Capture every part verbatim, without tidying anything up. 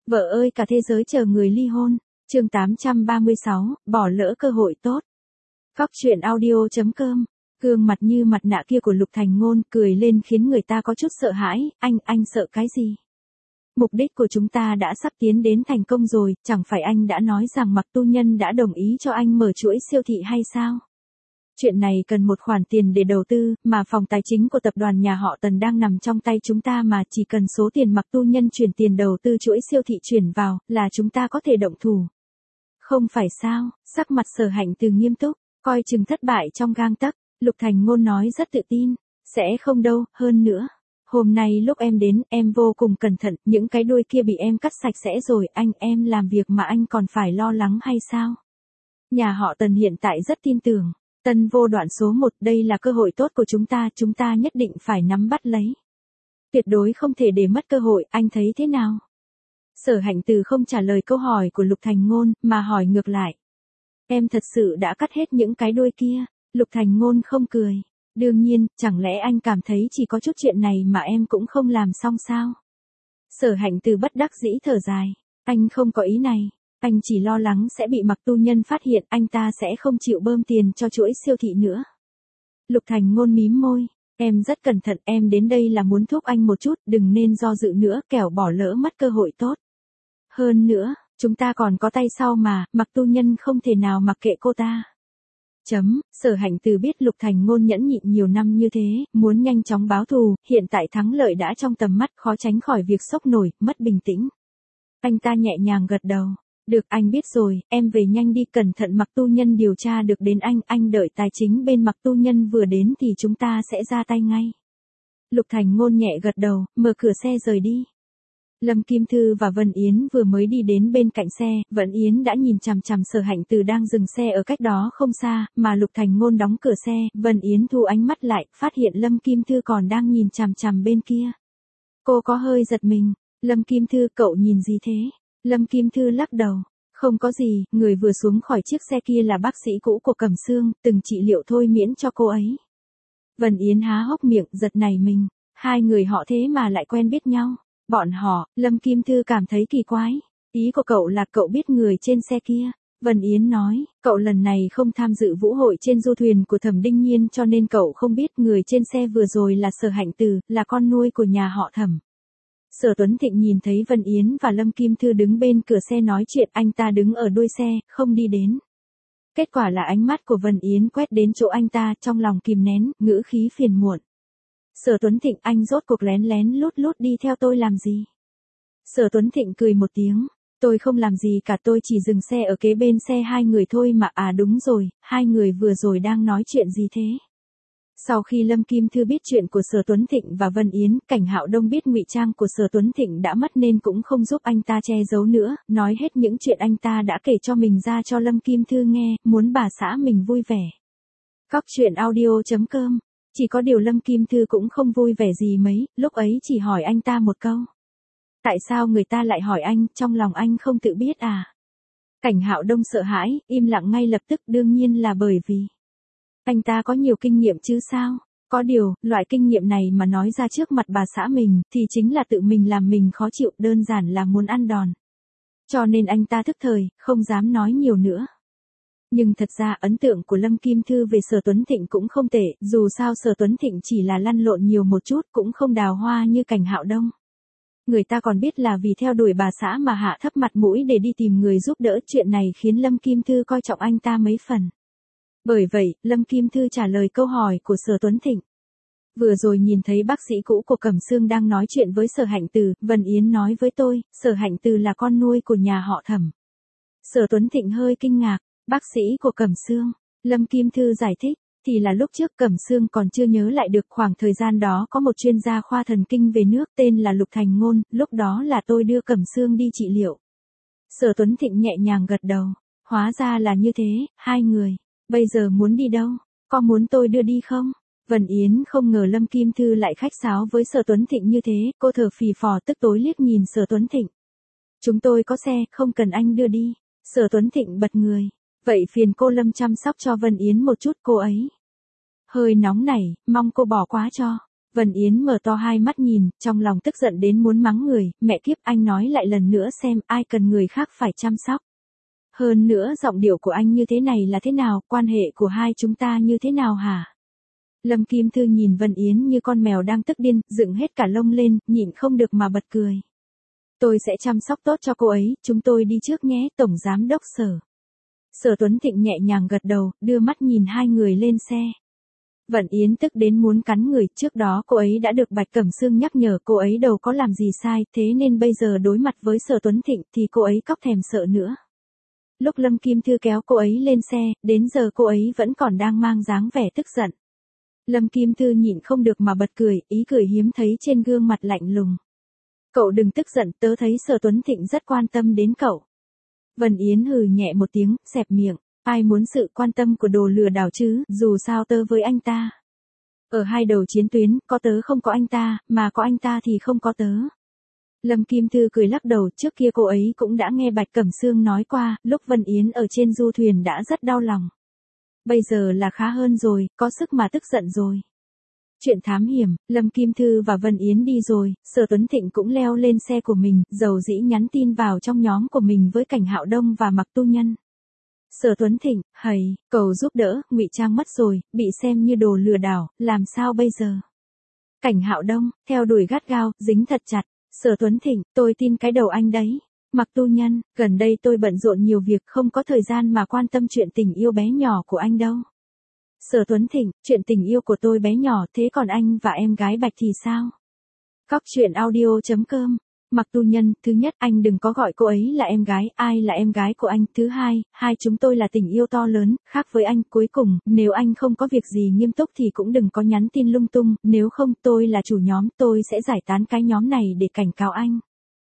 Vợ ơi cả thế giới chờ người ly hôn. Chương tám trăm ba mươi sáu, bỏ lỡ cơ hội tốt. Cóc truyện audio chấm com. Gương mặt như mặt nạ kia của Lục Thành Ngôn cười lên khiến người ta có chút sợ hãi, anh, anh sợ cái gì? Mục đích của chúng ta đã sắp tiến đến thành công rồi, chẳng phải anh đã nói rằng Mạc Tu Nhân đã đồng ý cho anh mở chuỗi siêu thị hay sao? Chuyện này cần một khoản tiền để đầu tư, mà phòng tài chính của tập đoàn nhà họ Tần đang nằm trong tay chúng ta mà chỉ cần số tiền Mạc Tu Nhân chuyển tiền đầu tư chuỗi siêu thị chuyển vào, là chúng ta có thể động thủ. Không phải sao, sắc mặt Sở Hạnh Từ nghiêm túc, coi chừng thất bại trong gang tấc. Lục Thành Ngôn nói rất tự tin, sẽ không đâu, hơn nữa. Hôm nay lúc em đến, em vô cùng cẩn thận, những cái đuôi kia bị em cắt sạch sẽ rồi, anh, em làm việc mà anh còn phải lo lắng hay sao? Nhà họ Tần hiện tại rất tin tưởng. Tân vô đoạn số một, đây là cơ hội tốt của chúng ta, chúng ta nhất định phải nắm bắt lấy. Tuyệt đối không thể để mất cơ hội, anh thấy thế nào? Sở Hạnh Từ không trả lời câu hỏi của Lục Thành Ngôn, mà hỏi ngược lại. Em thật sự đã cắt hết những cái đuôi kia? Lục Thành Ngôn không cười. Đương nhiên, chẳng lẽ anh cảm thấy chỉ có chút chuyện này mà em cũng không làm xong sao? Sở Hạnh Từ bất đắc dĩ thở dài. Anh không có ý này. Anh chỉ lo lắng sẽ bị Mạc Tu Nhân phát hiện, anh ta sẽ không chịu bơm tiền cho chuỗi siêu thị nữa. Lục Thành Ngôn mím môi. Em rất cẩn thận, em đến đây là muốn thúc anh một chút, đừng nên do dự nữa, kẻo bỏ lỡ mất cơ hội tốt. Hơn nữa, chúng ta còn có tay sau mà, Mạc Tu Nhân không thể nào mặc kệ cô ta. Chấm, Sở Hạnh Từ biết Lục Thành Ngôn nhẫn nhịn nhiều năm như thế, muốn nhanh chóng báo thù, hiện tại thắng lợi đã trong tầm mắt, khó tránh khỏi việc sốc nổi, mất bình tĩnh. Anh ta nhẹ nhàng gật đầu. Được, anh biết rồi, em về nhanh đi, cẩn thận Mạc Tu Nhân điều tra được đến anh, anh đợi tài chính bên Mạc Tu Nhân vừa đến thì chúng ta sẽ ra tay ngay. Lục Thành Ngôn nhẹ gật đầu, mở cửa xe rời đi. Lâm Kim Thư và Vân Yến vừa mới đi đến bên cạnh xe, Vân Yến đã nhìn chằm chằm Sở Hạnh Từ đang dừng xe ở cách đó không xa, mà Lục Thành Ngôn đóng cửa xe, Vân Yến thu ánh mắt lại, phát hiện Lâm Kim Thư còn đang nhìn chằm chằm bên kia. Cô có hơi giật mình, Lâm Kim Thư, cậu nhìn gì thế? Lâm Kim Thư lắc đầu, không có gì, người vừa xuống khỏi chiếc xe kia là bác sĩ cũ của Cẩm Sương, từng trị liệu thôi miễn cho cô ấy. Vân Yến há hốc miệng, giật nảy mình, hai người họ thế mà lại quen biết nhau. Bọn họ, Lâm Kim Thư cảm thấy kỳ quái. Ý của cậu là cậu biết người trên xe kia. Vân Yến nói, cậu lần này không tham dự vũ hội trên du thuyền của Thẩm Đinh Nhiên cho nên cậu không biết người trên xe vừa rồi là Sở Hạnh Từ, là con nuôi của nhà họ Thẩm. Sở Tuấn Thịnh nhìn thấy Vân Yến và Lâm Kim Thư đứng bên cửa xe nói chuyện, anh ta đứng ở đuôi xe, không đi đến. Kết quả là ánh mắt của Vân Yến quét đến chỗ anh ta, trong lòng kìm nén, ngữ khí phiền muộn. Sở Tuấn Thịnh, anh rốt cuộc lén lén lút lút đi theo tôi làm gì? Sở Tuấn Thịnh cười một tiếng, tôi không làm gì cả, tôi chỉ dừng xe ở kế bên xe hai người thôi mà. À đúng rồi, hai người vừa rồi đang nói chuyện gì thế? Sau khi Lâm Kim Thư biết chuyện của Sở Tuấn Thịnh và Vân Yến, Cảnh Hạo Đông biết ngụy trang của Sở Tuấn Thịnh đã mất nên cũng không giúp anh ta che giấu nữa, nói hết những chuyện anh ta đã kể cho mình ra cho Lâm Kim Thư nghe, muốn bà xã mình vui vẻ. Cóc truyện audio chấm com. Chỉ có điều Lâm Kim Thư cũng không vui vẻ gì mấy, lúc ấy chỉ hỏi anh ta một câu. Tại sao người ta lại hỏi anh, trong lòng anh không tự biết à? Cảnh Hạo Đông sợ hãi, im lặng ngay lập tức, đương nhiên là bởi vì anh ta có nhiều kinh nghiệm chứ sao? Có điều, loại kinh nghiệm này mà nói ra trước mặt bà xã mình, thì chính là tự mình làm mình khó chịu, đơn giản là muốn ăn đòn. Cho nên anh ta thức thời, không dám nói nhiều nữa. Nhưng thật ra ấn tượng của Lâm Kim Thư về Sở Tuấn Thịnh cũng không tệ, dù sao Sở Tuấn Thịnh chỉ là lăn lộn nhiều một chút, cũng không đào hoa như Cảnh Hạo Đông. Người ta còn biết là vì theo đuổi bà xã mà hạ thấp mặt mũi để đi tìm người giúp đỡ, chuyện này khiến Lâm Kim Thư coi trọng anh ta mấy phần. Bởi vậy, Lâm Kim Thư trả lời câu hỏi của Sở Tuấn Thịnh. Vừa rồi nhìn thấy bác sĩ cũ của Cẩm Sương đang nói chuyện với Sở Hạnh Từ, Vân Yến nói với tôi, Sở Hạnh Từ là con nuôi của nhà họ Thẩm. Sở Tuấn Thịnh hơi kinh ngạc. Bác sĩ của Cẩm Sương, Lâm Kim Thư giải thích, thì là lúc trước Cẩm Sương còn chưa nhớ lại được, khoảng thời gian đó có một chuyên gia khoa thần kinh về nước tên là Lục Thành Ngôn, lúc đó là tôi đưa Cẩm Sương đi trị liệu. Sở Tuấn Thịnh nhẹ nhàng gật đầu, hóa ra là như thế, hai người, bây giờ muốn đi đâu, có muốn tôi đưa đi không? Vân Yến không ngờ Lâm Kim Thư lại khách sáo với Sở Tuấn Thịnh như thế, cô thở phì phò tức tối liếc nhìn Sở Tuấn Thịnh. Chúng tôi có xe, không cần anh đưa đi. Sở Tuấn Thịnh bật người. Vậy phiền cô Lâm chăm sóc cho Vân Yến một chút, cô ấy hơi nóng nảy, mong cô bỏ qua cho. Vân Yến mở to hai mắt nhìn, trong lòng tức giận đến muốn mắng người, mẹ kiếp anh nói lại lần nữa xem ai cần người khác phải chăm sóc. Hơn nữa giọng điệu của anh như thế này là thế nào, quan hệ của hai chúng ta như thế nào hả? Lâm Kim Thư nhìn Vân Yến như con mèo đang tức điên, dựng hết cả lông lên, nhịn không được mà bật cười. Tôi sẽ chăm sóc tốt cho cô ấy, chúng tôi đi trước nhé, Tổng Giám Đốc Sở. Sở Tuấn Thịnh nhẹ nhàng gật đầu, đưa mắt nhìn hai người lên xe. Vân Yến tức đến muốn cắn người, trước đó cô ấy đã được Bạch Cẩm Sương nhắc nhở cô ấy đâu có làm gì sai, thế nên bây giờ đối mặt với Sở Tuấn Thịnh thì cô ấy cóc thèm sợ nữa. Lúc Lâm Kim Thư kéo cô ấy lên xe, đến giờ cô ấy vẫn còn đang mang dáng vẻ tức giận. Lâm Kim Thư nhịn không được mà bật cười, ý cười hiếm thấy trên gương mặt lạnh lùng. Cậu đừng tức giận, tớ thấy Sở Tuấn Thịnh rất quan tâm đến cậu. Vân Yến hừ nhẹ một tiếng, xẹp miệng, ai muốn sự quan tâm của đồ lừa đảo chứ, dù sao tớ với anh ta. Ở hai đầu chiến tuyến, có tớ không có anh ta, mà có anh ta thì không có tớ. Lâm Kim Thư cười lắc đầu, trước kia cô ấy cũng đã nghe Bạch Cẩm Sương nói qua, lúc Vân Yến ở trên du thuyền đã rất đau lòng. Bây giờ là khá hơn rồi, có sức mà tức giận rồi. Chuyện thám hiểm, Lâm Kim Thư và Vân Yến đi rồi, Sở Tuấn Thịnh cũng leo lên xe của mình, dầu dĩ nhắn tin vào trong nhóm của mình với Cảnh Hạo Đông và Mặc Tu Nhân. Sở Tuấn Thịnh, hầy, cầu giúp đỡ, ngụy trang mất rồi, bị xem như đồ lừa đảo, làm sao bây giờ? Cảnh Hạo Đông, theo đuổi gắt gao, dính thật chặt. Sở Tuấn Thịnh, tôi tin cái đầu anh đấy. Mặc Tu Nhân, gần đây tôi bận rộn nhiều việc, không có thời gian mà quan tâm chuyện tình yêu bé nhỏ của anh đâu. Sở Tuấn Thịnh, chuyện tình yêu của tôi bé nhỏ, thế còn anh và em gái Bạch thì sao? Cóc truyện audio chấm com. Mặc Tu Nhân, thứ nhất, anh đừng có gọi cô ấy là em gái, ai là em gái của anh? Thứ hai, hai chúng tôi là tình yêu to lớn, khác với anh. Cuối cùng, nếu anh không có việc gì nghiêm túc thì cũng đừng có nhắn tin lung tung, nếu không tôi là chủ nhóm, tôi sẽ giải tán cái nhóm này để cảnh cáo anh.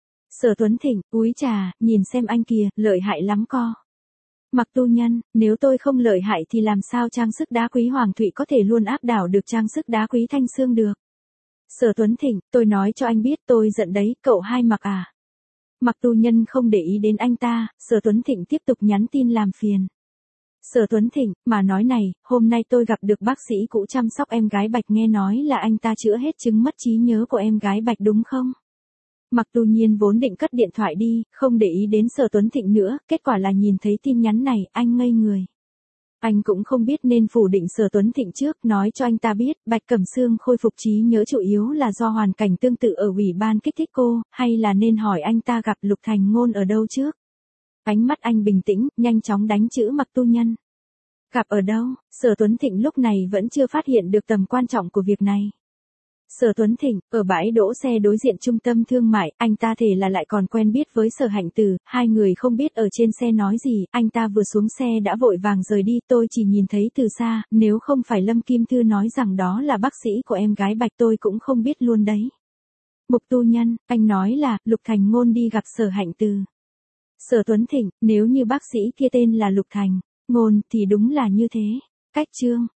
Sở Tuấn Thịnh, úi trà, nhìn xem anh kìa, lợi hại lắm co. Mặc Tu Nhân, nếu tôi không lợi hại thì làm sao trang sức đá quý Hoàng Thụy có thể luôn áp đảo được trang sức đá quý Thanh Sương được? Sở Tuấn Thịnh, tôi nói cho anh biết tôi giận đấy, cậu hai Mặc à. Mặc Tu Nhân không để ý đến anh ta, Sở Tuấn Thịnh tiếp tục nhắn tin làm phiền. Sở Tuấn Thịnh, mà nói này, hôm nay tôi gặp được bác sĩ cũ chăm sóc em gái Bạch, nghe nói là anh ta chữa hết chứng mất trí nhớ của em gái Bạch đúng không? Mặc Tu Nhiên vốn định cất điện thoại đi, không để ý đến Sở Tuấn Thịnh nữa, kết quả là nhìn thấy tin nhắn này, anh ngây người. Anh cũng không biết nên phủ định Sở Tuấn Thịnh trước, nói cho anh ta biết, Bạch Cẩm Sương khôi phục trí nhớ chủ yếu là do hoàn cảnh tương tự ở ủy ban kích thích cô, hay là nên hỏi anh ta gặp Lục Thành Ngôn ở đâu trước. Ánh mắt anh bình tĩnh, nhanh chóng đánh chữ Mặc Tu Nhân. Gặp ở đâu? Sở Tuấn Thịnh lúc này vẫn chưa phát hiện được tầm quan trọng của việc này. Sở Tuấn Thịnh, ở bãi đỗ xe đối diện trung tâm thương mại, anh ta thể là lại còn quen biết với Sở Hạnh Từ, hai người không biết ở trên xe nói gì, anh ta vừa xuống xe đã vội vàng rời đi, tôi chỉ nhìn thấy từ xa, nếu không phải Lâm Kim Thư nói rằng đó là bác sĩ của em gái Bạch tôi cũng không biết luôn đấy. Mục Tu Nhân, anh nói là, Lục Thành Ngôn đi gặp Sở Hạnh Từ. Sở Tuấn Thịnh, nếu như bác sĩ kia tên là Lục Thành Ngôn thì đúng là như thế. Cách chương